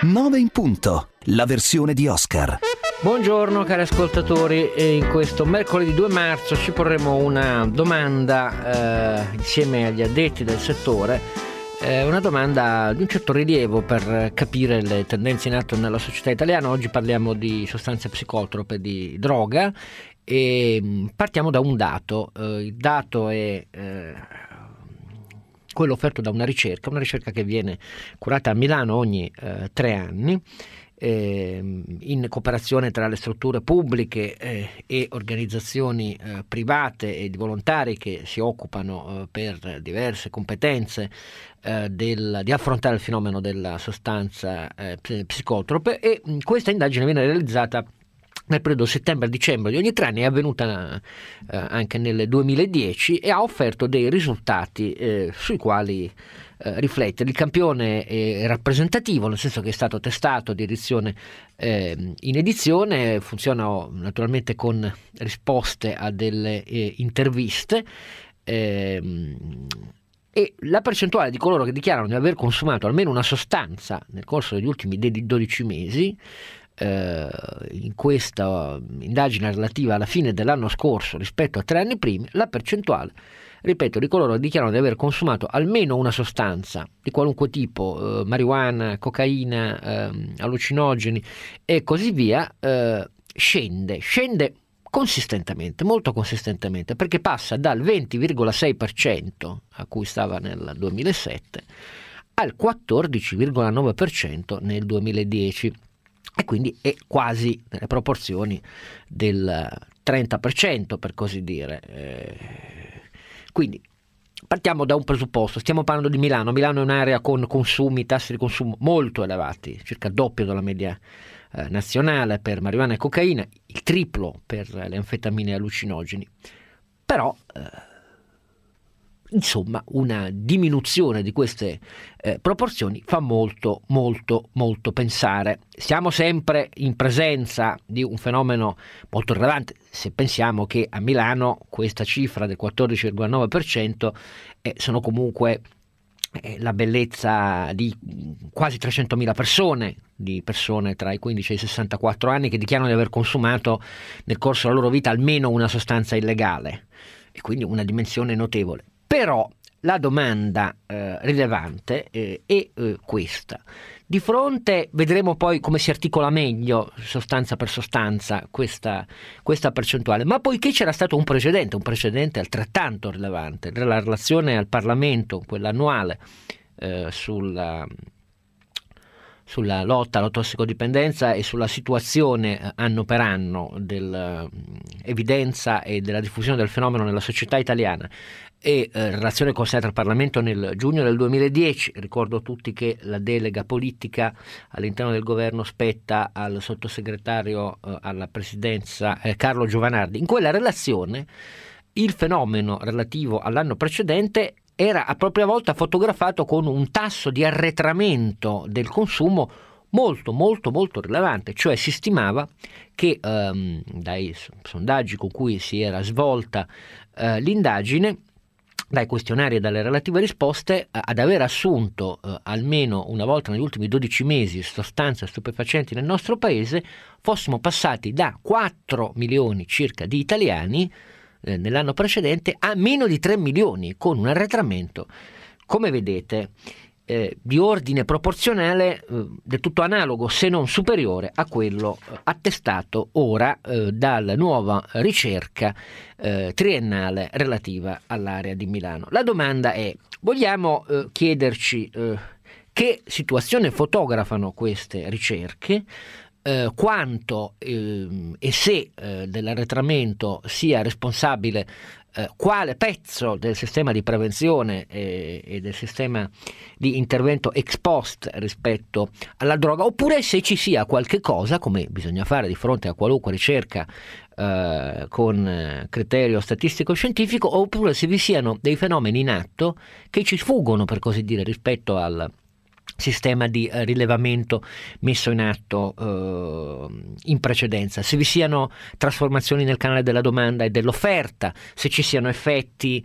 9 in punto, la versione di Oscar. Buongiorno cari ascoltatori, e in questo mercoledì 2 marzo ci porremo una domanda insieme agli addetti del settore, una domanda di un certo rilievo per capire le tendenze in atto nella società italiana. Oggi parliamo di sostanze psicotrope, di droga, e partiamo da un dato. Il dato è quello offerto da una ricerca che viene curata a Milano ogni 3 anni, in cooperazione tra le strutture pubbliche e organizzazioni private e di volontari che si occupano per diverse competenze di affrontare il fenomeno della sostanza psicotrope, e questa indagine viene realizzata nel periodo settembre-dicembre di ogni 3 anni, è avvenuta anche nel 2010 e ha offerto dei risultati sui quali riflettere. Il campione è rappresentativo, nel senso che è stato testato di edizione in edizione, funziona naturalmente con risposte a delle interviste, e la percentuale di coloro che dichiarano di aver consumato almeno una sostanza nel corso degli ultimi 12 mesi, in questa indagine relativa alla fine dell'anno scorso rispetto a 3 anni primi, la percentuale, ripeto, di coloro che dichiarano di aver consumato almeno una sostanza di qualunque tipo, marijuana, cocaina, allucinogeni e così via, scende consistentemente, molto consistentemente, perché passa dal 20,6% a cui stava nel 2007 al 14,9% nel 2010, e quindi è quasi nelle proporzioni del 30%, per così dire. Quindi partiamo da un presupposto: stiamo parlando di Milano. Milano è un'area con consumi, tassi di consumo molto elevati, circa il doppio della media nazionale per marijuana e cocaina, il triplo per le anfetamine e allucinogeni. Però insomma, una diminuzione di queste proporzioni fa molto pensare. Siamo sempre in presenza di un fenomeno molto rilevante, se pensiamo che a Milano questa cifra del 14,9% sono comunque la bellezza di quasi 300.000 persone, di persone tra i 15 e i 64 anni che dichiarano di aver consumato nel corso della loro vita almeno una sostanza illegale, e quindi una dimensione notevole. Però la domanda rilevante è questa. Di fronte, vedremo poi come si articola meglio, sostanza per sostanza, questa percentuale, ma poiché c'era stato un precedente altrettanto rilevante, della relazione al Parlamento, quella annuale, sulla lotta alla tossicodipendenza e sulla situazione anno per anno dell'evidenza e della diffusione del fenomeno nella società italiana, e relazione consegnata al Parlamento nel giugno del 2010. Ricordo a tutti che la delega politica all'interno del governo spetta al sottosegretario alla presidenza Carlo Giovanardi. In quella relazione il fenomeno relativo all'anno precedente era a propria volta fotografato con un tasso di arretramento del consumo molto rilevante, cioè si stimava che dai sondaggi con cui si era svolta l'indagine, dai questionari e dalle relative risposte, ad aver assunto almeno una volta negli ultimi 12 mesi sostanze stupefacenti nel nostro paese fossimo passati da 4 milioni circa di italiani nell'anno precedente a meno di 3 milioni, con un arretramento, come vedete, di ordine proporzionale del tutto analogo, se non superiore, a quello attestato ora dalla nuova ricerca triennale relativa all'area di Milano. La domanda è: vogliamo chiederci che situazione fotografano queste ricerche, quanto e se dell'arretramento sia responsabile quale pezzo del sistema di prevenzione e del sistema di intervento ex post rispetto alla droga, oppure se ci sia qualche cosa, come bisogna fare di fronte a qualunque ricerca con criterio statistico-scientifico, oppure se vi siano dei fenomeni in atto che ci sfuggono, per così dire, rispetto sistema di rilevamento messo in atto in precedenza, se vi siano trasformazioni nel canale della domanda e dell'offerta, se ci siano effetti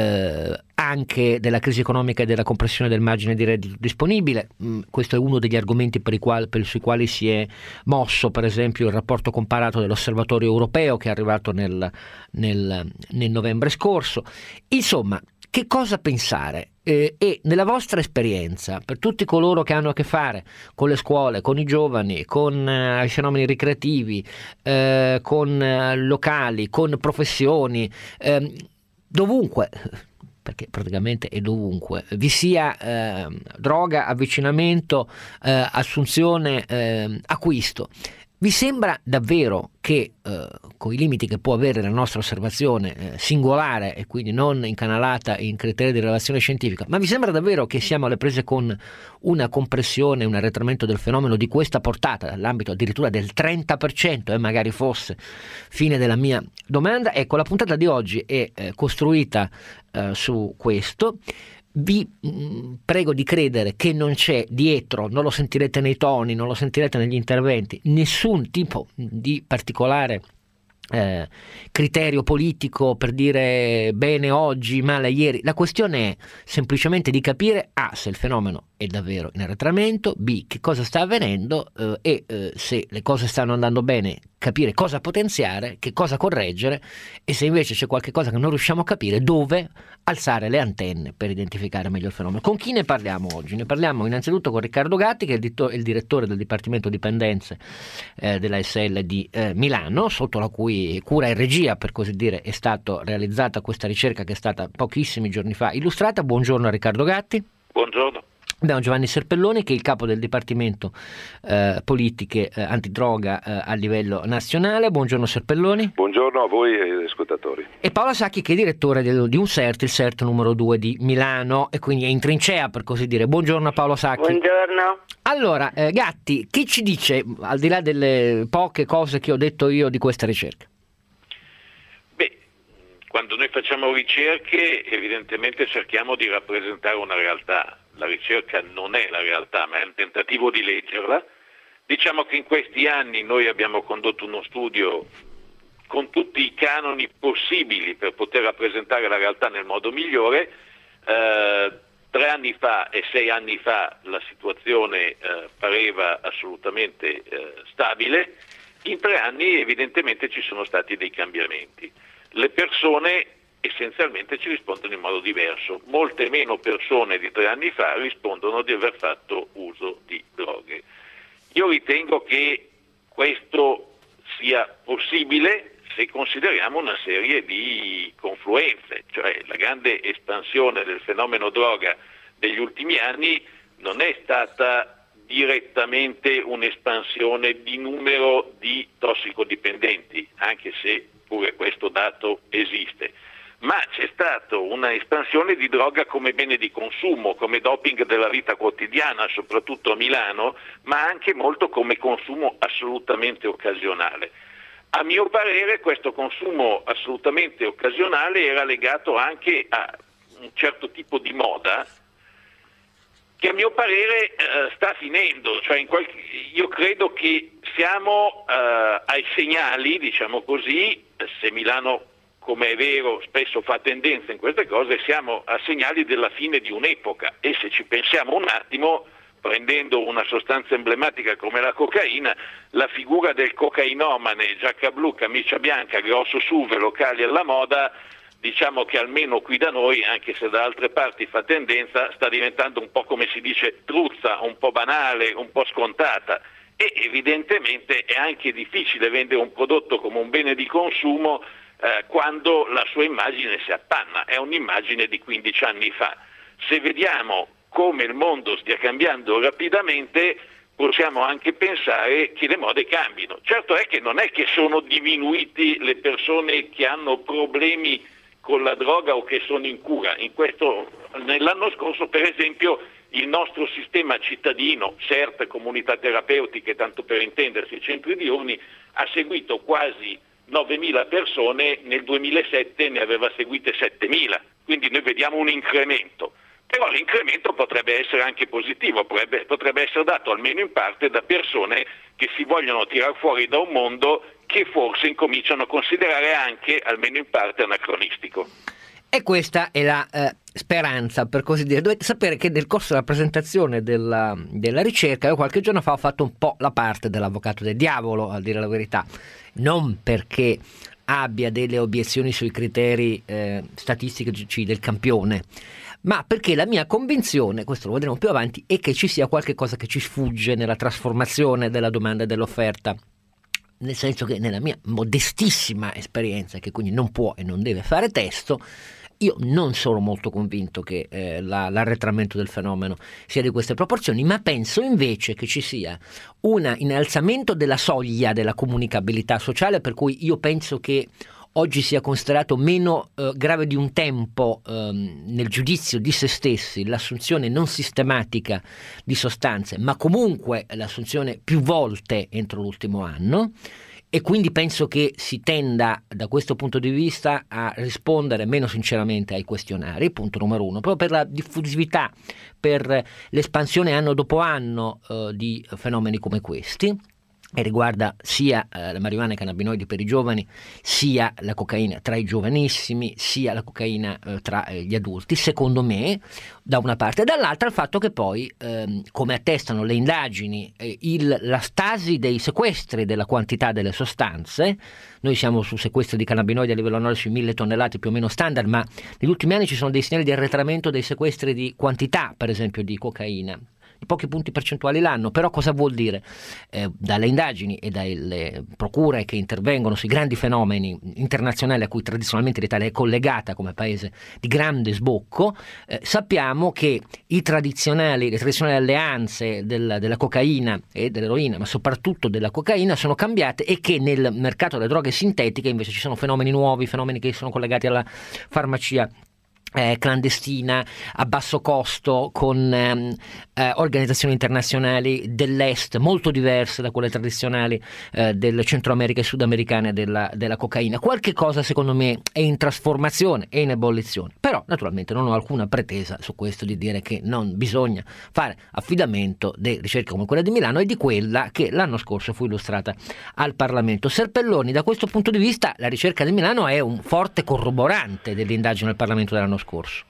anche della crisi economica e della compressione del margine di reddito disponibile. Questo è uno degli argomenti sui quali si è mosso, per esempio, il rapporto comparato dell'Osservatorio Europeo che è arrivato nel novembre scorso. Insomma, che cosa pensare? E nella vostra esperienza, per tutti coloro che hanno a che fare con le scuole, con i giovani, con i fenomeni ricreativi, con locali, con professioni, dovunque, perché praticamente è dovunque, vi sia droga, avvicinamento, assunzione, acquisto, vi sembra davvero che, con i limiti che può avere la nostra osservazione singolare e quindi non incanalata in criteri di rilevazione scientifica, ma vi sembra davvero che siamo alle prese con una compressione, un arretramento del fenomeno di questa portata, dall'ambito addirittura del 30%, magari fosse fine della mia domanda? Ecco, la puntata di oggi è costruita su questo. Vi prego di credere che non c'è dietro, non lo sentirete nei toni, non lo sentirete negli interventi, nessun tipo di particolare criterio politico per dire bene oggi, male ieri. La questione è semplicemente di capire se il fenomeno è davvero in arretramento, b, che cosa sta avvenendo, e se le cose stanno andando bene, capire cosa potenziare, che cosa correggere, e se invece c'è qualche cosa che non riusciamo a capire, dove alzare le antenne per identificare meglio il fenomeno. Con chi ne parliamo oggi? Ne parliamo innanzitutto con Riccardo Gatti, che è il direttore del Dipartimento Dipendenze della SL di Milano, sotto la cui cura e regia, per così dire, è stata realizzata questa ricerca che è stata pochissimi giorni fa illustrata. Buongiorno a Riccardo Gatti. Buongiorno. Abbiamo Giovanni Serpelloni, che è il capo del Dipartimento Politiche Antidroga a livello nazionale. Buongiorno Serpelloni. Buongiorno a voi e agli ascoltatori. E Paola Sacchi, che è direttore di un CERT, il CERT numero 2 di Milano, e quindi è in trincea, per così dire. Buongiorno a Paolo Sacchi. Buongiorno. Allora, Gatti, che ci dice, al di là delle poche cose che ho detto io, di questa ricerca? Quando noi facciamo ricerche, evidentemente cerchiamo di rappresentare una realtà. La ricerca non è la realtà, ma è un tentativo di leggerla. Diciamo che in questi anni noi abbiamo condotto uno studio con tutti i canoni possibili per poter rappresentare la realtà nel modo migliore. 3 anni fa e 6 anni fa la situazione pareva assolutamente stabile. In 3 anni evidentemente ci sono stati dei cambiamenti. Le persone essenzialmente ci rispondono in modo diverso. Molte meno persone di 3 anni fa rispondono di aver fatto uso di droghe. Io ritengo che questo sia possibile se consideriamo una serie di confluenze, cioè la grande espansione del fenomeno droga degli ultimi anni non è stata direttamente un'espansione di numero di tossicodipendenti, anche se pure questo dato esiste, ma c'è stata una espansione di droga come bene di consumo, come doping della vita quotidiana, soprattutto a Milano, ma anche molto come consumo assolutamente occasionale. A mio parere questo consumo assolutamente occasionale era legato anche a un certo tipo di moda che a mio parere sta finendo, cioè io credo che siamo ai segnali, diciamo così, se Milano, come è vero, spesso fa tendenza in queste cose, siamo a segnali della fine di un'epoca, e se ci pensiamo un attimo, prendendo una sostanza emblematica come la cocaina, la figura del cocainomane, giacca blu, camicia bianca, grosso SUV, locali alla moda, diciamo che almeno qui da noi, anche se da altre parti fa tendenza, sta diventando un po', come si dice, truzza, un po' banale, un po' scontata, e evidentemente è anche difficile vendere un prodotto come un bene di consumo quando la sua immagine si appanna. È un'immagine di 15 anni fa. Se vediamo come il mondo stia cambiando rapidamente, possiamo anche pensare che le mode cambino. Certo è che non è che sono diminuiti le persone che hanno problemi con la droga o che sono in cura. Nell'anno scorso, per esempio, il nostro sistema cittadino, CERT, comunità terapeutiche, tanto per intendersi, centri diurni, ha seguito quasi 9.000 persone, nel 2007 ne aveva seguite 7.000, quindi noi vediamo un incremento. Però l'incremento potrebbe essere anche positivo, potrebbe essere dato almeno in parte da persone che si vogliono tirar fuori da un mondo che forse incominciano a considerare anche, almeno in parte, anacronistico. E questa è la speranza, per così dire. Dovete sapere che nel corso della presentazione della ricerca, io qualche giorno fa ho fatto un po' la parte dell'avvocato del diavolo, a dire la verità, non perché abbia delle obiezioni sui criteri statistici del campione, ma perché la mia convinzione, questo lo vedremo più avanti, è che ci sia qualche cosa che ci sfugge nella trasformazione della domanda e dell'offerta. Nel senso che nella mia modestissima esperienza, che quindi non può e non deve fare testo, io non sono molto convinto che l'arretramento del fenomeno sia di queste proporzioni, ma penso invece che ci sia un innalzamento della soglia della comunicabilità sociale, per cui io penso che oggi sia considerato meno grave di un tempo nel giudizio di se stessi l'assunzione non sistematica di sostanze, ma comunque l'assunzione più volte entro l'ultimo anno, e quindi penso che si tenda da questo punto di vista a rispondere meno sinceramente ai questionari, punto numero uno, proprio per la diffusività, per l'espansione anno dopo anno di fenomeni come questi, e riguarda sia la marijuana e i cannabinoidi per i giovani, sia la cocaina tra i giovanissimi, sia la cocaina tra gli adulti, secondo me, da una parte, e dall'altra il fatto che poi, come attestano le indagini, la stasi dei sequestri della quantità delle sostanze, noi siamo su sequestri di cannabinoidi a livello annuale sui 1000 tonnellate più o meno standard, ma negli ultimi anni ci sono dei segnali di arretramento dei sequestri di quantità, per esempio di cocaina, di pochi punti percentuali l'anno. Però cosa vuol dire? Dalle indagini e dalle procure che intervengono sui grandi fenomeni internazionali a cui tradizionalmente l'Italia è collegata come paese di grande sbocco, sappiamo che le tradizionali alleanze della cocaina e dell'eroina, ma soprattutto della cocaina, sono cambiate, e che nel mercato delle droghe sintetiche invece ci sono fenomeni nuovi, fenomeni che sono collegati alla farmacia clandestina a basso costo, con organizzazioni internazionali dell'est molto diverse da quelle tradizionali del Centro America e sudamericane della cocaina. Qualche cosa secondo me è in trasformazione, è in ebollizione, però naturalmente non ho alcuna pretesa su questo di dire che non bisogna fare affidamento di ricerche come quella di Milano e di quella che l'anno scorso fu illustrata al Parlamento. Serpelloni, da questo punto di vista la ricerca di Milano è un forte corroborante dell'indagine al Parlamento dell'anno scorso.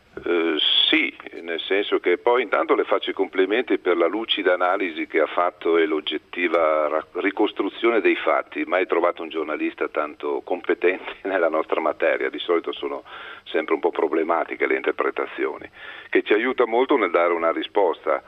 Sì, nel senso che poi intanto le faccio i complimenti per la lucida analisi che ha fatto e l'oggettiva ricostruzione dei fatti. Mai trovato un giornalista tanto competente nella nostra materia, di solito sono sempre un po' problematiche le interpretazioni, che ci aiuta molto nel dare una risposta.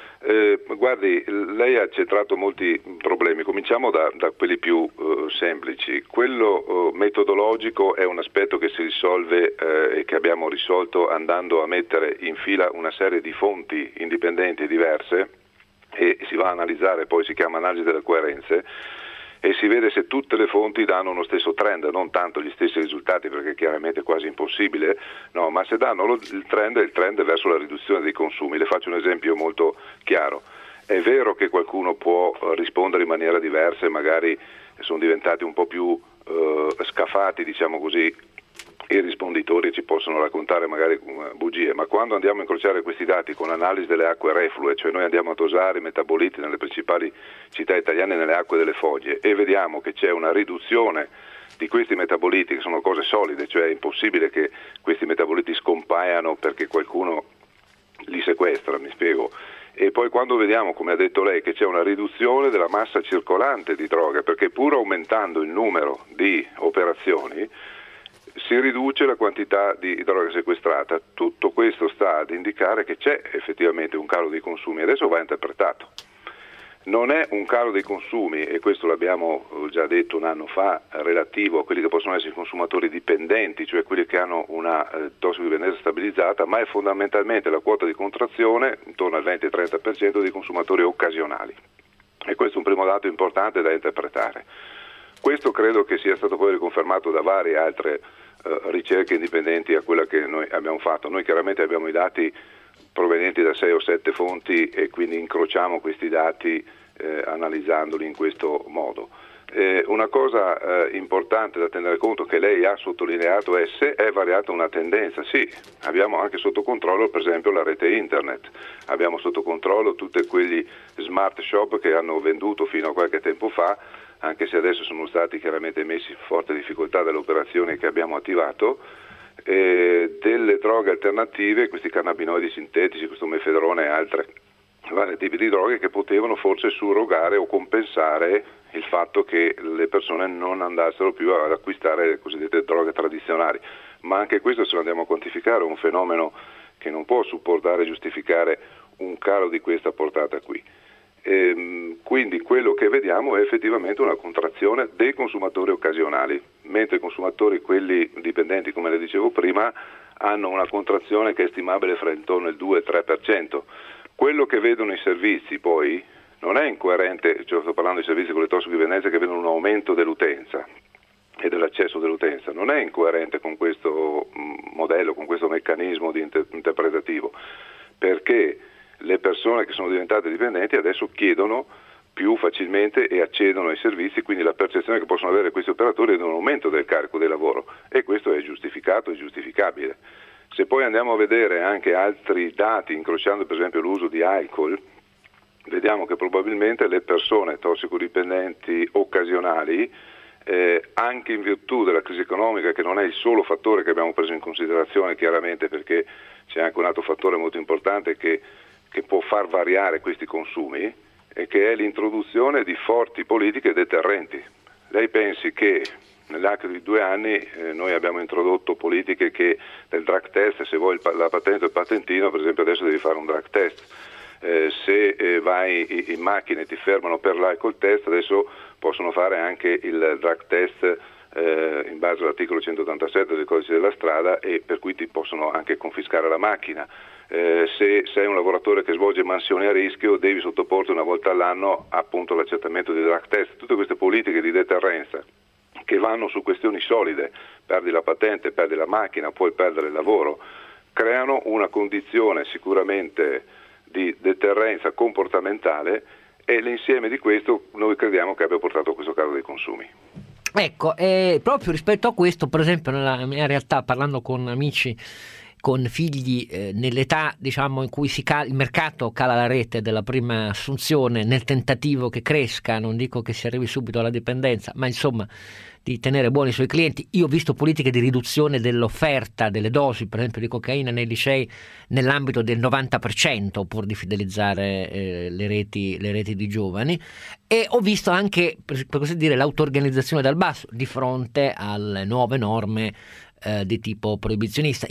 Guardi, lei ha centrato molti problemi, cominciamo da quelli più semplici. Quello metodologico è un aspetto che si risolve e che abbiamo risolto andando a mettere in fila una serie di fonti indipendenti diverse, e si va a analizzare, poi si chiama analisi delle coerenze, e si vede se tutte le fonti danno uno stesso trend, non tanto gli stessi risultati, perché chiaramente è quasi impossibile, no, ma se danno il trend è verso la riduzione dei consumi. Le faccio un esempio molto chiaro. È vero che qualcuno può rispondere in maniera diversa e magari sono diventati un po' più scafati, diciamo così, i risponditori ci possono raccontare magari bugie, ma quando andiamo a incrociare questi dati con l'analisi delle acque reflue, cioè noi andiamo a dosare i metaboliti nelle principali città italiane nelle acque delle foglie, e vediamo che c'è una riduzione di questi metaboliti, che sono cose solide, cioè è impossibile che questi metaboliti scompaiano perché qualcuno li sequestra, mi spiego. E poi quando vediamo, come ha detto lei, che c'è una riduzione della massa circolante di droga, perché pur aumentando il numero di operazioni si riduce la quantità di droga sequestrata. Tutto questo sta ad indicare che c'è effettivamente un calo dei consumi. Adesso va interpretato. Non è un calo dei consumi, e questo l'abbiamo già detto un anno fa, relativo a quelli che possono essere i consumatori dipendenti, cioè quelli che hanno una tossicodipendenza stabilizzata, ma è fondamentalmente la quota di contrazione, intorno al 20-30% dei consumatori occasionali. E questo è un primo dato importante da interpretare. Questo credo che sia stato poi riconfermato da varie altre ricerche indipendenti a quella che noi abbiamo fatto. Noi chiaramente abbiamo i dati provenienti da 6 o 7 fonti e quindi incrociamo questi dati analizzandoli in questo modo. Una cosa importante da tenere conto, che lei ha sottolineato, è se è variata una tendenza. Sì, abbiamo anche sotto controllo per esempio la rete internet, abbiamo sotto controllo tutti quegli smart shop che hanno venduto fino a qualche tempo fa, anche se adesso sono stati chiaramente messi in forte difficoltà dalle operazioni che abbiamo attivato, delle droghe alternative, questi cannabinoidi sintetici, questo mefedrone e altre vari tipi di droghe che potevano forse surrogare o compensare il fatto che le persone non andassero più ad acquistare le cosiddette droghe tradizionali. Ma anche questo, se lo andiamo a quantificare, è un fenomeno che non può supportare e giustificare un calo di questa portata qui. Quindi quello che vediamo è effettivamente una contrazione dei consumatori occasionali, mentre i consumatori, quelli dipendenti, come le dicevo prima, hanno una contrazione che è stimabile fra intorno al 2-3%. Quello che vedono i servizi poi non è incoerente, cioè sto parlando di servizi con le tossicodipendenze che vedono un aumento dell'utenza e dell'accesso dell'utenza, non è incoerente con questo modello, con questo meccanismo interpretativo, perché le persone che sono diventate dipendenti adesso chiedono più facilmente e accedono ai servizi, quindi la percezione che possono avere questi operatori è di un aumento del carico di lavoro, e questo è giustificato e giustificabile. Se poi andiamo a vedere anche altri dati, incrociando per esempio l'uso di alcol, vediamo che probabilmente le persone tossicodipendenti occasionali, anche in virtù della crisi economica, che non è il solo fattore che abbiamo preso in considerazione chiaramente, perché c'è anche un altro fattore molto importante che può far variare questi consumi, e che è l'introduzione di forti politiche deterrenti. Lei pensi che nell'arco di 2 anni noi abbiamo introdotto politiche che del drug test, se vuoi la patente o il patentino, per esempio adesso devi fare un drug test, se vai in macchina e ti fermano per l'alcol test, adesso possono fare anche il drug test in base all'articolo 187 del codice della strada, e per cui ti possono anche confiscare la macchina. Se sei un lavoratore che svolge mansioni a rischio, devi sottoporti una volta all'anno appunto all'accertamento di drug test. Tutte queste politiche di deterrenza che vanno su questioni solide, perdi la patente, perdi la macchina, puoi perdere il lavoro, creano una condizione sicuramente di deterrenza comportamentale, e l'insieme di questo noi crediamo che abbia portato a questo calo dei consumi. Ecco, proprio rispetto a questo, per esempio nella mia realtà, parlando con amici con figli nell'età diciamo in cui il mercato cala la rete della prima assunzione nel tentativo che cresca, non dico che si arrivi subito alla dipendenza, ma insomma di tenere buoni i suoi clienti. Io ho visto politiche di riduzione dell'offerta delle dosi, per esempio di cocaina nei licei, nell'ambito del 90%, pur di fidelizzare le reti di giovani, e ho visto anche, per così dire, l'auto-organizzazione dal basso di fronte alle nuove norme di tipo proibizionista,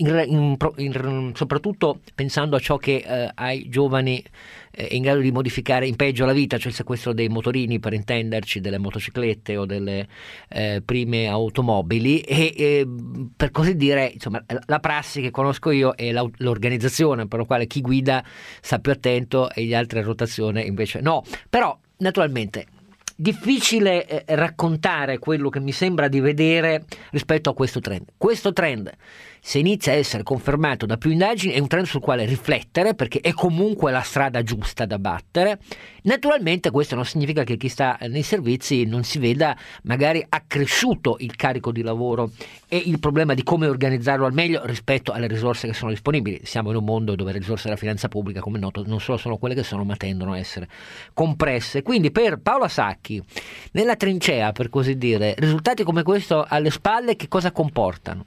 soprattutto pensando a ciò che ai giovani è in grado di modificare in peggio la vita, cioè il sequestro dei motorini, per intenderci, delle motociclette o delle prime automobili, e per così dire, insomma, la prassi che conosco io è l'organizzazione per la quale chi guida sta più attento e gli altri a rotazione invece no. Però naturalmente difficile raccontare quello che mi sembra di vedere rispetto a questo trend. Questo trend, se inizia a essere confermato da più indagini, è un trend sul quale riflettere, perché è comunque la strada giusta da battere. Naturalmente questo non significa che chi sta nei servizi non si veda magari accresciuto il carico di lavoro e il problema di come organizzarlo al meglio rispetto alle risorse che sono disponibili. Siamo in un mondo dove le risorse della finanza pubblica, come noto, non solo sono quelle che sono, ma tendono a essere compresse. Quindi per Paola Sacchi, nella trincea, per così dire, risultati come questo alle spalle che cosa comportano?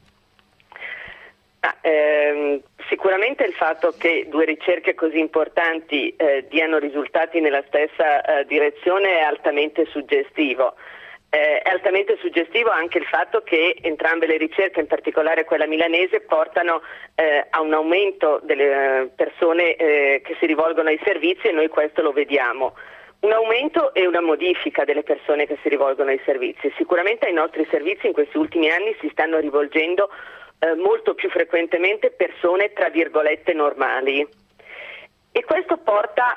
Sicuramente il fatto che 2 ricerche così importanti diano risultati nella stessa direzione è altamente suggestivo. È altamente suggestivo anche il fatto che entrambe le ricerche, in particolare quella milanese, portano a un aumento delle persone che si rivolgono ai servizi, e noi questo lo vediamo. Un aumento e una modifica delle persone che si rivolgono ai servizi. Sicuramente ai nostri servizi in questi ultimi anni si stanno rivolgendo molto più frequentemente persone tra virgolette normali. E questo porta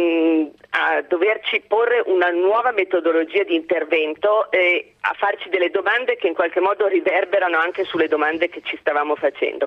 a doverci porre una nuova metodologia di intervento e a farci delle domande che in qualche modo riverberano anche sulle domande che ci stavamo facendo.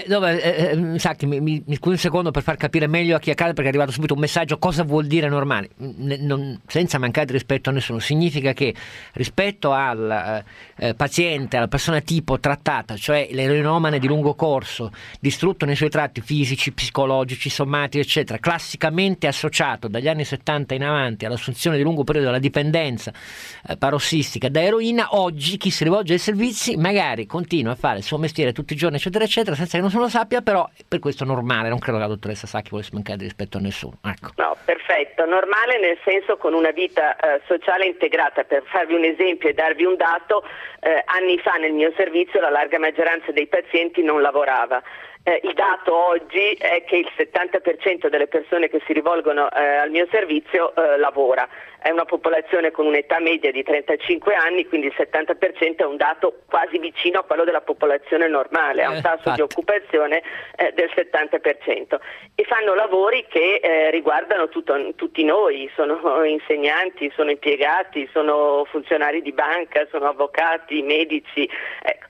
Sacchi, mi scusi un secondo per far capire meglio a chi accade, perché è arrivato subito un messaggio: cosa vuol dire normale? Senza mancare di rispetto a nessuno, significa che rispetto al paziente, alla persona tipo trattata, cioè l'eroinomane di lungo corso, distrutto nei suoi tratti fisici, psicologici, somatici, eccetera, classicamente associato dagli anni 70 in avanti all'assunzione di lungo periodo della dipendenza parossistica da eroina, oggi chi si rivolge ai servizi magari continua a fare il suo mestiere tutti i giorni, eccetera eccetera, senza che nessuno lo sappia, però per questo è normale. Non credo che la dottoressa Sacchi volesse mancare di rispetto a nessuno, ecco. No, perfetto, normale nel senso con una vita sociale integrata. Per farvi un esempio e darvi un dato, anni fa nel mio servizio la larga maggioranza dei pazienti non lavorava. Il dato oggi è che il 70% delle persone che si rivolgono al mio servizio lavora. È una popolazione con un'età media di 35 anni, quindi il 70% è un dato quasi vicino a quello della popolazione normale, ha un tasso di occupazione del 70%. E fanno lavori che riguardano tutti noi, sono insegnanti, sono impiegati, sono funzionari di banca, sono avvocati, medici, ecco.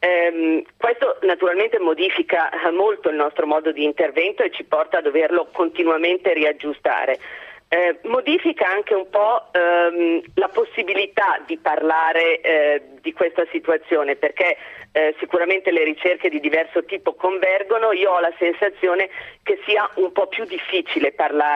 Questo naturalmente modifica molto il nostro modo di intervento e ci porta a doverlo continuamente riaggiustare. Modifica anche un po' la possibilità di parlare di questa situazione, perché sicuramente le ricerche di diverso tipo convergono. Io ho la sensazione che sia un po' più difficile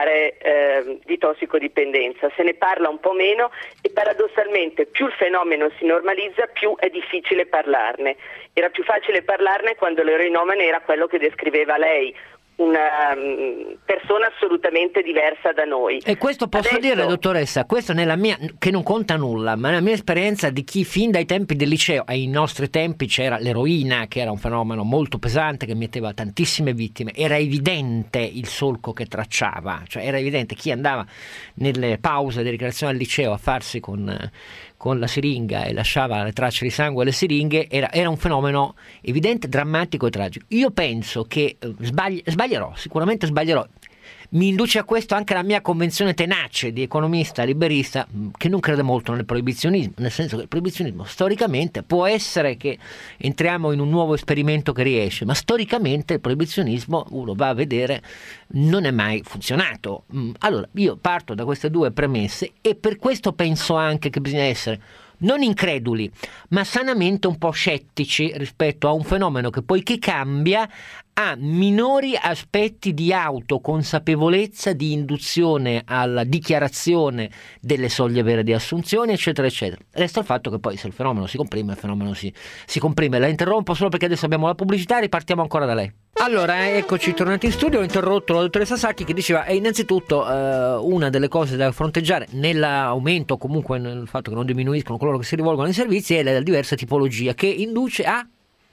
parlare di tossicodipendenza, se ne parla un po' meno e paradossalmente più il fenomeno si normalizza, più è difficile parlarne. Era più facile parlarne quando l'eroinomane era quello che descriveva lei, una persona assolutamente diversa da noi. E questo posso dire, dottoressa, questo nella mia, che non conta nulla, ma nella mia esperienza di chi fin dai tempi del liceo, ai nostri tempi c'era l'eroina, che era un fenomeno molto pesante, che metteva tantissime vittime, era evidente il solco che tracciava, cioè era evidente chi andava nelle pause di ricreazione al liceo a farsi con la siringa e lasciava le tracce di sangue alle siringhe, era un fenomeno evidente, drammatico e tragico. Io penso che sbaglierò, sicuramente sbaglierò. Mi induce a questo anche la mia convenzione tenace di economista liberista, che non crede molto nel proibizionismo, nel senso che il proibizionismo storicamente può essere che entriamo in un nuovo esperimento che riesce, ma storicamente il proibizionismo, uno va a vedere, non è mai funzionato. Allora io parto da queste due premesse e per questo penso anche che bisogna essere non increduli, ma sanamente un po' scettici rispetto a un fenomeno che poiché cambia ha minori aspetti di autoconsapevolezza, di induzione alla dichiarazione delle soglie vere di assunzione, eccetera eccetera. Resta il fatto che poi se il fenomeno si comprime, il fenomeno si comprime. La interrompo solo perché adesso abbiamo la pubblicità, ripartiamo ancora da lei. Allora, eccoci tornati in studio. Ho interrotto la dottoressa Sacchi che diceva innanzitutto una delle cose da fronteggiare nell'aumento o comunque nel fatto che non diminuiscono coloro che si rivolgono ai servizi è la diversa tipologia che induce a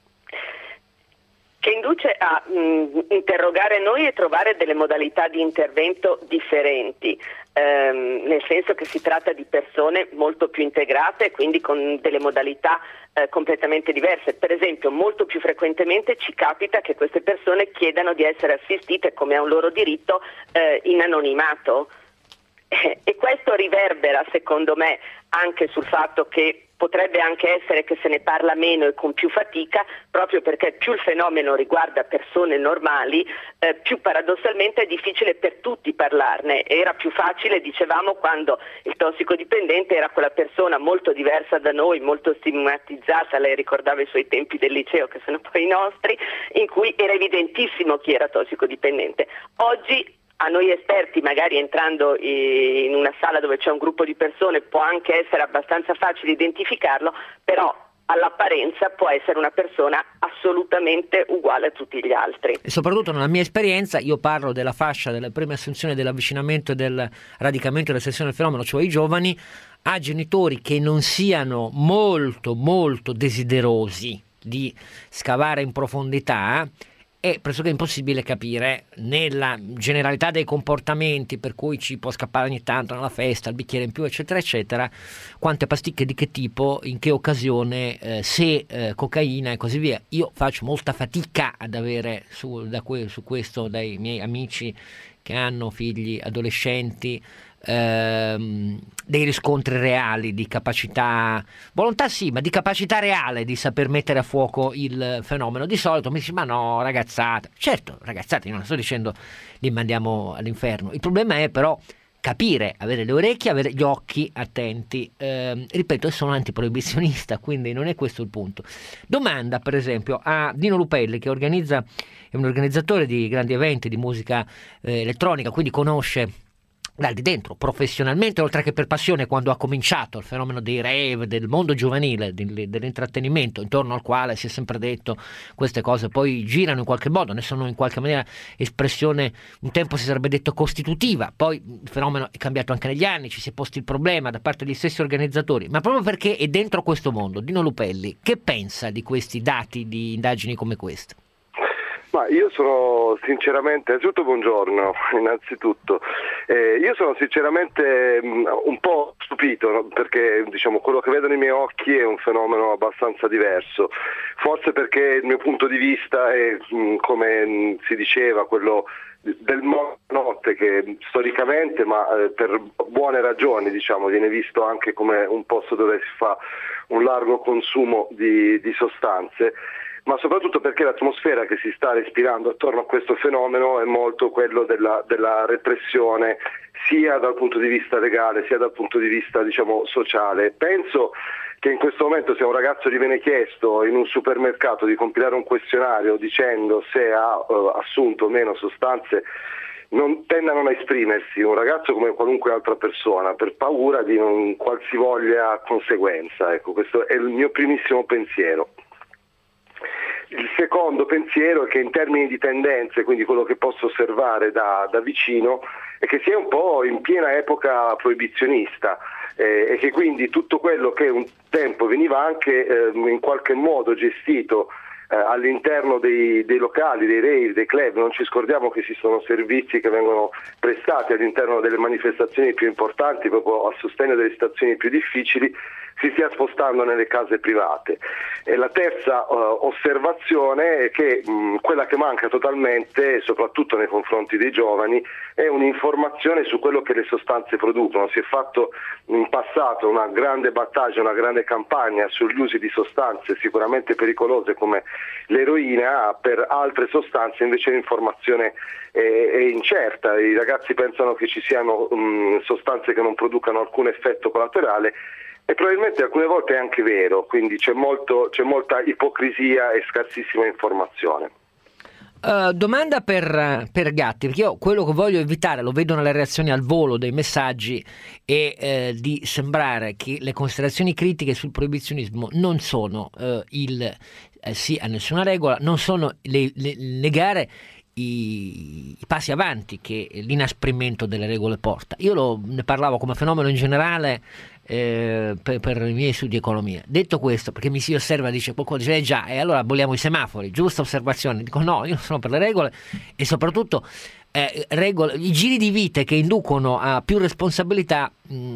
interrogare noi e trovare delle modalità di intervento differenti, nel senso che si tratta di persone molto più integrate e quindi con delle modalità completamente diverse. Per esempio, molto più frequentemente ci capita che queste persone chiedano di essere assistite, come è un loro diritto, in anonimato. E questo riverbera, secondo me, anche sul fatto che potrebbe anche essere che se ne parla meno e con più fatica, proprio perché più il fenomeno riguarda persone normali, più paradossalmente è difficile per tutti parlarne. Era più facile, dicevamo, quando il tossicodipendente era quella persona molto diversa da noi, molto stigmatizzata, lei ricordava i suoi tempi del liceo, che sono poi i nostri, in cui era evidentissimo chi era tossicodipendente. Oggi a noi esperti, magari entrando in una sala dove c'è un gruppo di persone, può anche essere abbastanza facile identificarlo, però all'apparenza può essere una persona assolutamente uguale a tutti gli altri. E soprattutto nella mia esperienza, io parlo della fascia della prima assunzione dell'avvicinamento e del radicamento della sessione del fenomeno, cioè i giovani, a genitori che non siano molto molto desiderosi di scavare in profondità. È pressoché impossibile capire nella generalità dei comportamenti, per cui ci può scappare ogni tanto nella festa, il bicchiere in più, eccetera, eccetera, quante pasticche di che tipo, in che occasione, se cocaina e così via. Io faccio molta fatica ad avere su questo dai miei amici che hanno figli adolescenti dei riscontri reali di capacità, volontà sì, ma di capacità reale di saper mettere a fuoco il fenomeno? Di solito mi dici, ma no, ragazzate. Certo, ragazzate, io non sto dicendo li mandiamo all'inferno. Il problema è però capire, avere le orecchie, avere gli occhi attenti. Ripeto, io sono antiproibizionista, quindi non è questo il punto. Domanda per esempio a Dino Lupelli, che è un organizzatore di grandi eventi di musica elettronica, quindi conosce da di dentro professionalmente, oltre che per passione, quando ha cominciato il fenomeno dei rave, del mondo giovanile, dell'intrattenimento, intorno al quale si è sempre detto queste cose poi girano in qualche modo, ne sono in qualche maniera espressione, un tempo si sarebbe detto costitutiva, poi il fenomeno è cambiato anche negli anni, ci si è posti il problema da parte degli stessi organizzatori, ma proprio perché è dentro questo mondo. Dino Lupelli, che pensa di questi dati di indagini come queste? Ma io sono sinceramente, innanzitutto buongiorno, innanzitutto, io sono sinceramente un po' stupito, no? Perché diciamo quello che vedo nei miei occhi è un fenomeno abbastanza diverso, forse perché il mio punto di vista è, come si diceva, quello del notte, che storicamente, ma per buone ragioni, diciamo, viene visto anche come un posto dove si fa un largo consumo di sostanze, ma soprattutto perché l'atmosfera che si sta respirando attorno a questo fenomeno è molto quello della repressione, sia dal punto di vista legale sia dal punto di vista, diciamo, sociale. Penso che in questo momento, se a un ragazzo gli viene chiesto in un supermercato di compilare un questionario dicendo se ha assunto o meno sostanze, non tendano a esprimersi, un ragazzo come qualunque altra persona, per paura di non qualsivoglia conseguenza. Ecco, questo è il mio primissimo pensiero. Il secondo pensiero è che in termini di tendenze, quindi quello che posso osservare da vicino, è che si è un po' in piena epoca proibizionista e che quindi tutto quello che un tempo veniva anche in qualche modo gestito all'interno dei locali, dei rave, dei club, non ci scordiamo che esistono servizi che vengono prestati all'interno delle manifestazioni più importanti proprio a sostegno delle situazioni più difficili, si stia spostando nelle case private. E la terza osservazione è che quella che manca totalmente, soprattutto nei confronti dei giovani, è un'informazione su quello che le sostanze producono. Si è fatto in passato una grande battaglia, una grande campagna sugli usi di sostanze sicuramente pericolose come l'eroina, per altre sostanze invece l'informazione è incerta. I ragazzi pensano che ci siano sostanze che non producano alcun effetto collaterale, e probabilmente alcune volte è anche vero, quindi c'è molta ipocrisia e scarsissima informazione. Domanda per Gatti, perché io quello che voglio evitare, lo vedo nelle reazioni al volo dei messaggi, è di sembrare che le considerazioni critiche sul proibizionismo non sono sì a nessuna regola, non sono negare i passi avanti che l'inasprimento delle regole porta. Io ne parlavo come fenomeno in generale per i miei studi di economia. Detto questo, perché mi si osserva, dice qualcuno, dice già, e allora aboliamo i semafori, giusta osservazione. Dico no, io non sono per le regole, e soprattutto i giri di vite che inducono a più responsabilità,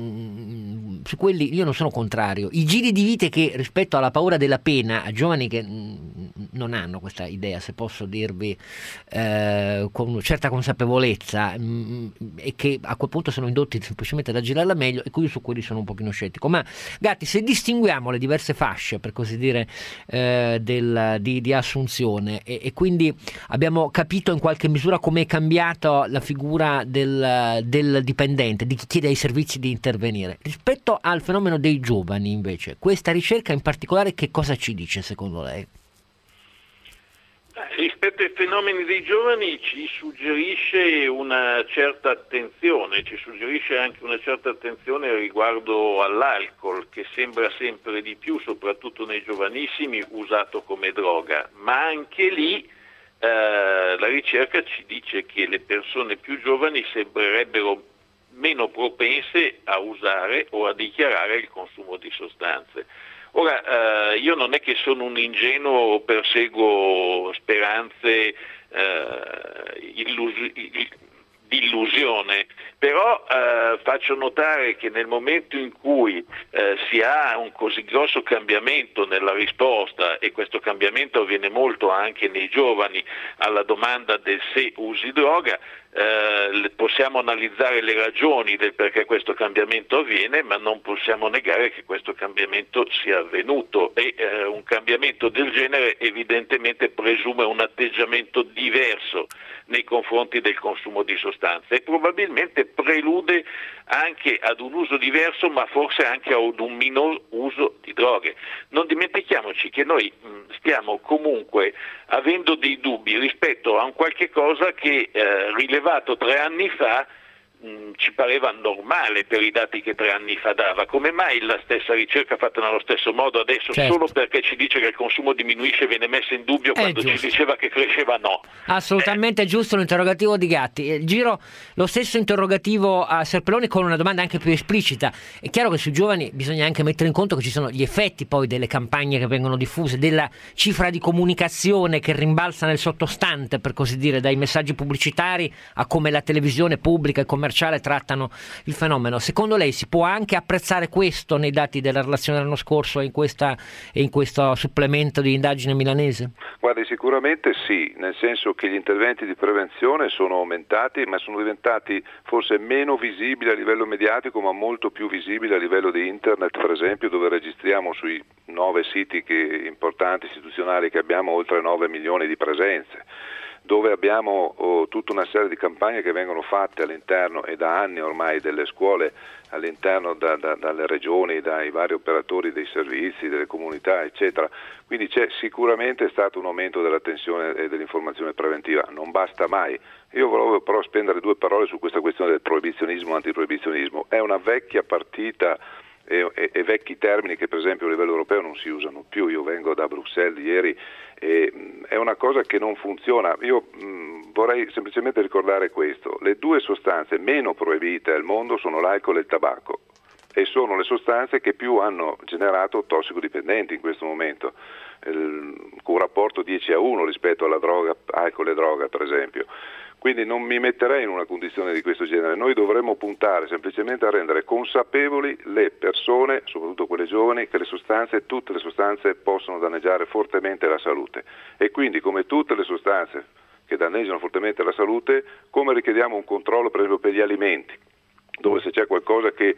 su quelli io non sono contrario. I giri di vite che, rispetto alla paura della pena, a giovani che non hanno questa idea, se posso dirvi, con una certa consapevolezza, e che a quel punto sono indotti semplicemente ad aggirarla meglio, e qui su quelli sono un pochino scettico. Ma Gatti, se distinguiamo le diverse fasce, per così dire, di assunzione, e quindi abbiamo capito in qualche misura come è cambiata la figura del dipendente, di chi chiede ai servizi di intervenire, rispetto al fenomeno dei giovani, invece, questa ricerca in particolare che cosa ci dice secondo lei? Rispetto ai fenomeni dei giovani ci suggerisce una certa attenzione, ci suggerisce anche una certa attenzione riguardo all'alcol, che sembra sempre di più, soprattutto nei giovanissimi, usato come droga, ma anche lì la ricerca ci dice che le persone più giovani sembrerebbero meno propense a usare o a dichiarare il consumo di sostanze. Ora, io non è che sono un ingenuo o perseguo speranze di illusione, però faccio notare che nel momento in cui si ha un così grosso cambiamento nella risposta, e questo cambiamento avviene molto anche nei giovani alla domanda del se usi droga, possiamo analizzare le ragioni del perché questo cambiamento avviene, ma non possiamo negare che questo cambiamento sia avvenuto, e un cambiamento del genere evidentemente presume un atteggiamento diverso nei confronti del consumo di sostanze e probabilmente prelude anche ad un uso diverso, ma forse anche ad un minor uso di droghe. Non dimentichiamoci che noi stiamo comunque avendo dei dubbi rispetto a un qualche cosa che rilevato 3 anni fa ci pareva normale per i dati che 3 anni fa dava. Come mai la stessa ricerca fatta nello stesso modo adesso, solo perché ci dice che il consumo diminuisce, viene messa in dubbio quando ci diceva che cresceva? No. Assolutamente giusto l'interrogativo di Gatti. Giro lo stesso interrogativo a Serpelloni con una domanda anche più esplicita. È chiaro che sui giovani bisogna anche mettere in conto che ci sono gli effetti poi delle campagne che vengono diffuse, della cifra di comunicazione che rimbalza nel sottostante, per così dire, dai messaggi pubblicitari a come la televisione pubblica e commerciale trattano il fenomeno. Secondo lei si può anche apprezzare questo nei dati della relazione dell'anno scorso e in questo supplemento di indagine milanese? Guardi, sicuramente sì, nel senso che gli interventi di prevenzione sono aumentati, ma sono diventati forse meno visibili a livello mediatico, ma molto più visibili a livello di internet, per esempio, dove registriamo sui 9 siti importanti istituzionali che abbiamo oltre 9 milioni di presenze, dove abbiamo tutta una serie di campagne che vengono fatte all'interno e da anni ormai delle scuole, all'interno dalle regioni, dai vari operatori dei servizi, delle comunità, eccetera. Quindi c'è sicuramente stato un aumento dell'attenzione e dell'informazione preventiva, non basta mai. Io volevo però spendere 2 parole su questa questione del proibizionismo, antiproibizionismo. È una vecchia partita e vecchi termini che per esempio a livello europeo non si usano più. Io vengo da Bruxelles ieri e è una cosa che non funziona. Io vorrei semplicemente ricordare questo: le 2 sostanze meno proibite al mondo sono l'alcol e il tabacco, e sono le sostanze che più hanno generato tossicodipendenti in questo momento, con un rapporto 10-1 rispetto alla droga, alcol e droga per esempio. Quindi non mi metterei in una condizione di questo genere. Noi dovremmo puntare semplicemente a rendere consapevoli le persone, soprattutto quelle giovani, che tutte le sostanze possono danneggiare fortemente la salute, e quindi come tutte le sostanze che danneggiano fortemente la salute, come richiediamo un controllo per esempio per gli alimenti, dove se c'è qualcosa che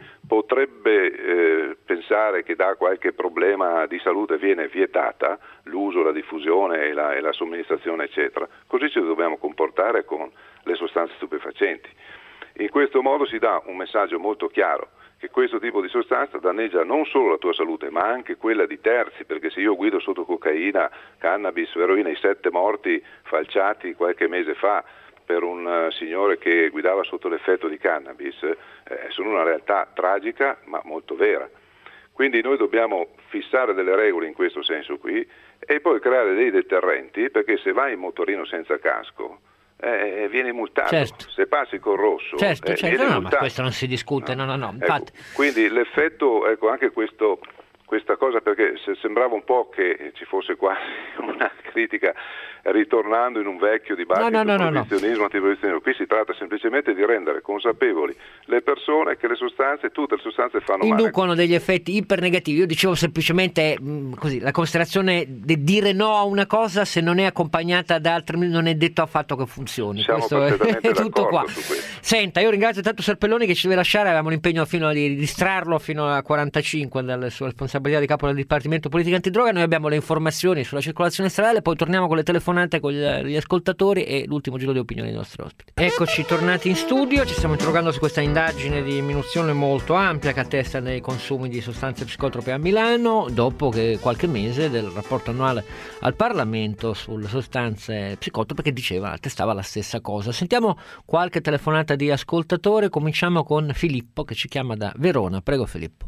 potrebbe pensare che dà qualche problema di salute viene vietata l'uso, la diffusione e la somministrazione eccetera. Così ci dobbiamo comportare con le sostanze stupefacenti. In questo modo si dà un messaggio molto chiaro che questo tipo di sostanza danneggia non solo la tua salute ma anche quella di terzi, perché se io guido sotto cocaina, cannabis o eroina, i 7 morti falciati qualche mese fa per un signore che guidava sotto l'effetto di cannabis sono una realtà tragica ma molto vera. Quindi noi dobbiamo fissare delle regole in questo senso qui e poi creare dei deterrenti, perché se vai in motorino senza casco vieni multato, certo. Se passi col rosso certo, no, ma questo non si discute, no. Ecco, quindi l'effetto, anche questa cosa, perché sembrava un po' che ci fosse quasi una critica ritornando in un vecchio dibattito proibizionismo, antiproibizionismo. Qui si tratta semplicemente di rendere consapevoli le persone che tutte le sostanze fanno male. Inducono degli effetti ipernegativi. Io dicevo semplicemente così, la considerazione di dire no a una cosa se non è accompagnata da altre non è detto affatto che funzioni. Siamo questo è tutto qua. Senta, io ringrazio tanto Serpelloni che ci deve lasciare, avevamo l'impegno di distrarlo fino a 45 dalle sue responsabilità di capo del Dipartimento Politica Antidroga. Noi abbiamo le informazioni sulla circolazione stradale, poi torniamo con le telefonate con gli ascoltatori e l'ultimo giro di opinioni dei nostri ospiti. Eccoci tornati in studio, ci stiamo interrogando su questa indagine di minuzione molto ampia che attesta nei consumi di sostanze psicotrope a Milano, dopo che qualche mese del rapporto annuale al Parlamento sulle sostanze psicotrope che attestava la stessa cosa. Sentiamo qualche telefonata di ascoltatore, cominciamo con Filippo che ci chiama da Verona. Prego Filippo.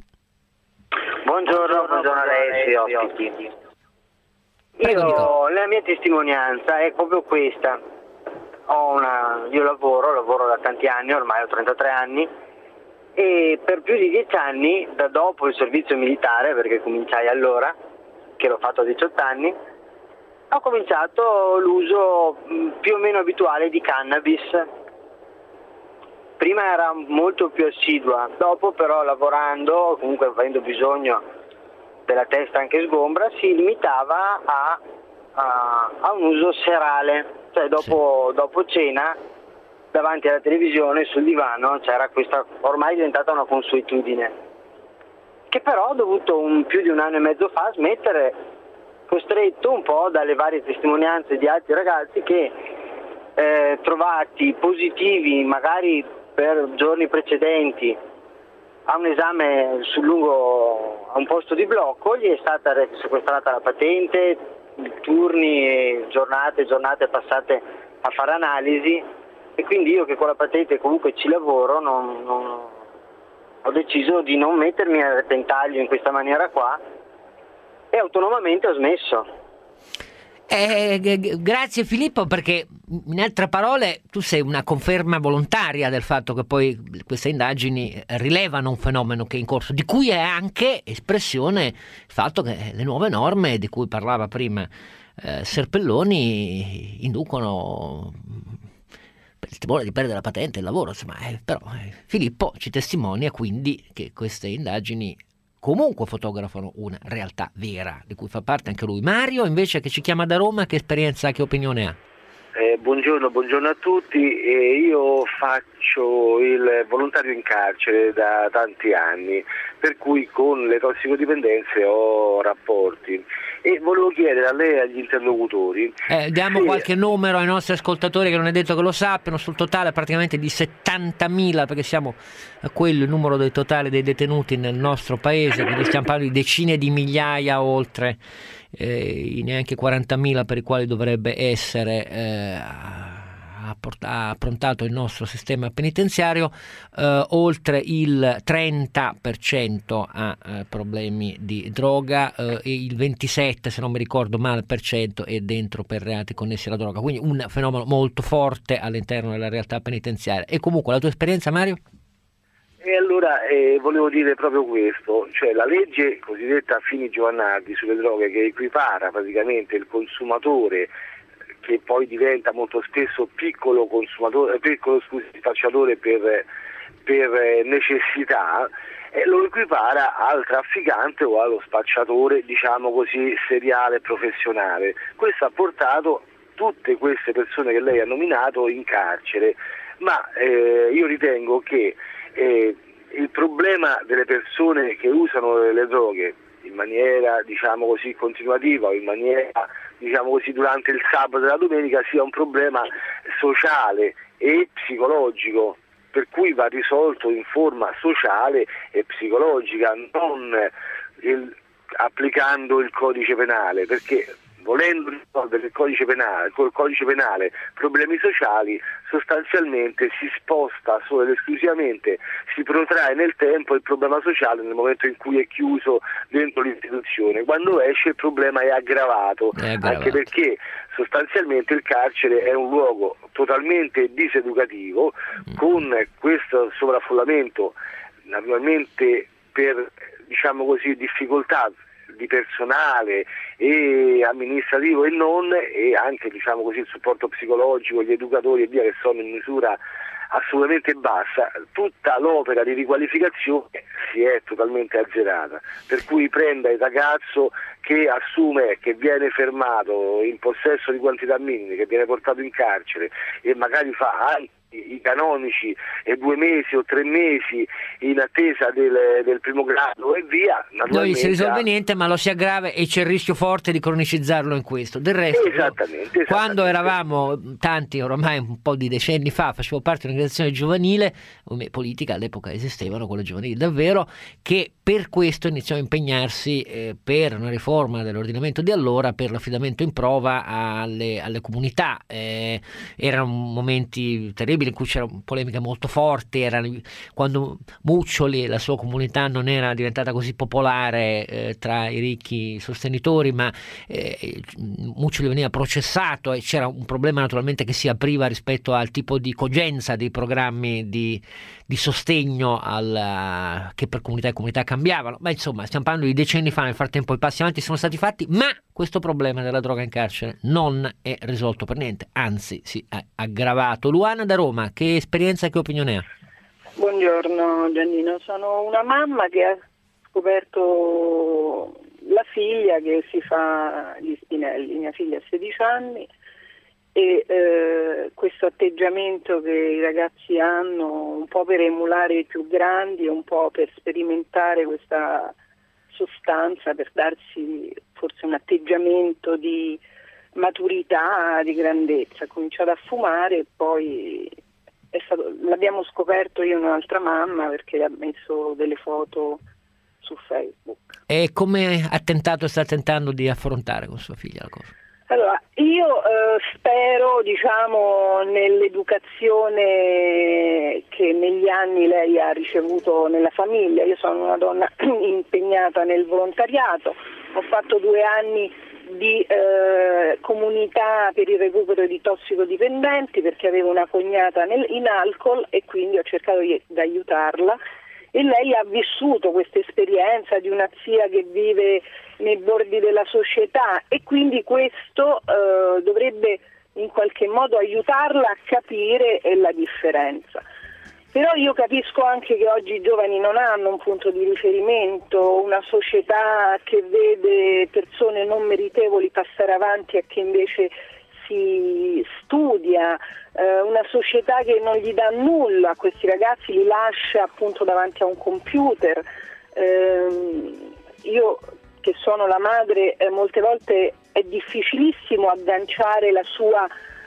Buongiorno a lei, ospiti. La mia testimonianza è proprio questa. Io lavoro da tanti anni, ormai ho 33 anni, e per più di 10 anni, da dopo il servizio militare, perché cominciai allora, che l'ho fatto a 18 anni, ho cominciato l'uso più o meno abituale di cannabis, prima era molto più assidua, dopo però lavorando, comunque avendo bisogno della testa anche sgombra, si limitava a un uso serale, cioè dopo cena davanti alla televisione sul divano c'era questa, ormai diventata una consuetudine, che però ho dovuto più di un anno e mezzo fa smettere, costretto un po' dalle varie testimonianze di altri ragazzi che trovati positivi magari per giorni precedenti a un esame a un posto di blocco, gli è stata sequestrata la patente, turni e giornate passate a fare analisi, e quindi io che con la patente comunque ci lavoro ho deciso di non mettermi a repentaglio in questa maniera qua e autonomamente ho smesso. Grazie Filippo, perché in altre parole tu sei una conferma volontaria del fatto che poi queste indagini rilevano un fenomeno che è in corso, di cui è anche espressione il fatto che le nuove norme di cui parlava prima Serpelloni inducono il timore di perdere la patente e il lavoro, insomma, però Filippo ci testimonia quindi che queste indagini comunque fotografano una realtà vera di cui fa parte anche lui. Mario invece, che ci chiama da Roma, che esperienza, che opinione ha? Buongiorno a tutti. Io faccio il volontario in carcere da tanti anni, per cui con le tossicodipendenze ho rapporti, e volevo chiedere a lei e agli interlocutori diamo qualche numero ai nostri ascoltatori, che non è detto che lo sappiano, sul totale praticamente di 70.000, perché siamo a quello il numero del totale dei detenuti nel nostro paese, quindi stiamo parlando di decine di migliaia, oltre i neanche 40.000 per i quali dovrebbe essere approntato il nostro sistema penitenziario, oltre il 30% ha problemi di droga, e il 27%, se non mi ricordo male, per cento è dentro per reati connessi alla droga, quindi un fenomeno molto forte all'interno della realtà penitenziaria. E comunque la tua esperienza, Mario? E allora volevo dire proprio questo, cioè la legge cosiddetta Fini-Giovanardi sulle droghe, che equipara praticamente il consumatore, che poi diventa molto spesso piccolo spacciatore per necessità, lo equipara al trafficante o allo spacciatore, diciamo così, seriale, professionale. Questo ha portato tutte queste persone che lei ha nominato in carcere, ma io ritengo che il problema delle persone che usano le droghe in maniera, diciamo così, continuativa, o in maniera, diciamo così, durante il sabato e la domenica, sia un problema sociale e psicologico, per cui va risolto in forma sociale e psicologica, non applicando il codice penale, perché volendo risolvere col codice penale problemi sociali, sostanzialmente si sposta solo ed esclusivamente, si protrae nel tempo il problema sociale nel momento in cui è chiuso dentro l'istituzione. Quando esce il problema è aggravato. Anche perché sostanzialmente il carcere è un luogo totalmente diseducativo, con questo sovraffollamento, naturalmente per, diciamo così, difficoltà di personale e amministrativo e non, e anche, diciamo così, il supporto psicologico, gli educatori e via, che sono in misura assolutamente bassa, tutta l'opera di riqualificazione si è totalmente azzerata, per cui prenda il ragazzo che assume, che viene fermato in possesso di quantità minime, che viene portato in carcere e magari fa anche i canonici 2 mesi o 3 mesi in attesa del primo grado e via, non si risolve niente, ma lo si aggrava e c'è il rischio forte di cronicizzarlo in questo. Del resto, esattamente. Quando eravamo tanti, ormai un po' di decenni fa, facevo parte di un'organizzazione giovanile, politica, all'epoca esistevano quelle giovanili davvero, che per questo iniziò a impegnarsi per una riforma dell'ordinamento di allora, per l'affidamento in prova alle comunità. Erano momenti terribili in cui c'era polemiche molto forti, quando Muccioli e la sua comunità non era diventata così popolare tra i ricchi sostenitori, ma Muccioli veniva processato e c'era un problema naturalmente che si apriva rispetto al tipo di cogenza dei programmi di sostegno che per comunità e comunità cambiavano. Ma insomma, stiamo parlando di decenni fa, nel frattempo i passi avanti sono stati fatti, ma questo problema della droga in carcere non è risolto per niente, anzi si è aggravato. Luana da Roma, che esperienza e che opinione ha? buongiorno Giannino, sono una mamma che ha scoperto la figlia che si fa gli spinelli, mia figlia ha 16 anni e questo atteggiamento che i ragazzi hanno un po' per emulare i più grandi, un po' per sperimentare questa sostanza, per darsi forse un atteggiamento di maturità, di grandezza. Ha cominciato a fumare e poi l'abbiamo scoperto io e un'altra mamma perché ha messo delle foto su Facebook. E come sta tentando di affrontare con sua figlia la cosa? Allora, io spero, nell'educazione che negli anni lei ha ricevuto nella famiglia. Io sono una donna impegnata nel volontariato, ho fatto 2 anni di comunità per il recupero di tossicodipendenti perché avevo una cognata in alcol e quindi ho cercato di aiutarla. E lei ha vissuto questa esperienza di una zia che vive nei bordi della società e quindi questo dovrebbe in qualche modo aiutarla a capire la differenza. Però io capisco anche che oggi i giovani non hanno un punto di riferimento, una società che vede persone non meritevoli passare avanti e che invece si studia, una società che non gli dà nulla a questi ragazzi, li lascia appunto davanti a un computer. Io che sono la madre, molte volte è difficilissimo agganciare la sua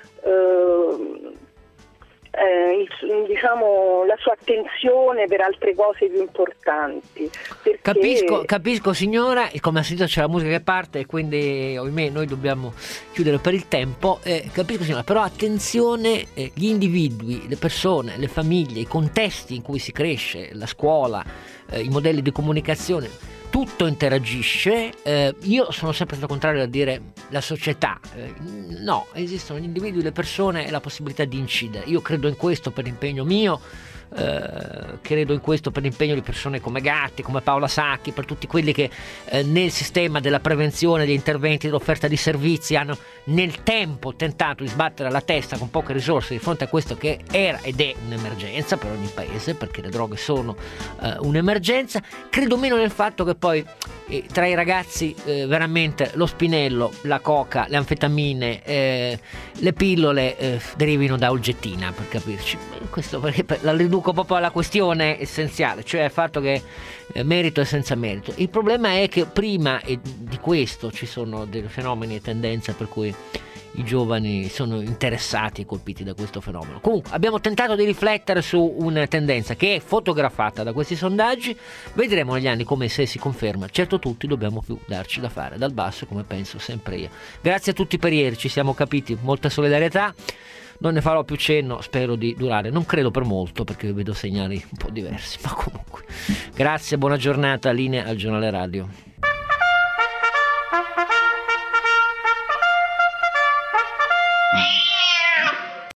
la sua attenzione per altre cose più importanti. Capisco signora, e come ha sentito c'è la musica che parte e quindi ahimè noi dobbiamo chiudere per il tempo. Capisco signora, però attenzione, gli individui, le persone, le famiglie, i contesti in cui si cresce, la scuola, i modelli di comunicazione, tutto interagisce. Io sono sempre stato contrario a dire la società, no, esistono gli individui, le persone e la possibilità di incidere. Io credo in questo per impegno mio, credo in questo per l'impegno di persone come Gatti, come Paola Sacchi, per tutti quelli che nel sistema della prevenzione, degli interventi, dell'offerta di servizi hanno nel tempo tentato di sbattere la testa con poche risorse di fronte a questo che era ed è un'emergenza per ogni paese, perché le droghe sono un'emergenza. Credo meno nel fatto che poi tra i ragazzi veramente lo spinello, la coca, le anfetamine, le pillole derivino da Olgettina, per capirci. Questo perché la riduco proprio alla questione essenziale, cioè al fatto che merito e senza merito. Il problema è che prima di questo ci sono dei fenomeni e tendenze per cui i giovani sono interessati e colpiti da questo fenomeno. Comunque abbiamo tentato di riflettere su una tendenza che è fotografata da questi sondaggi, vedremo negli anni come se si conferma. Certo, tutti dobbiamo più darci da fare dal basso, come penso sempre io. Grazie a tutti per ieri, ci siamo capiti, molta solidarietà. Non ne farò più cenno, spero di durare, non credo per molto perché vedo segnali un po' diversi, ma comunque grazie, buona giornata, linea al giornale radio.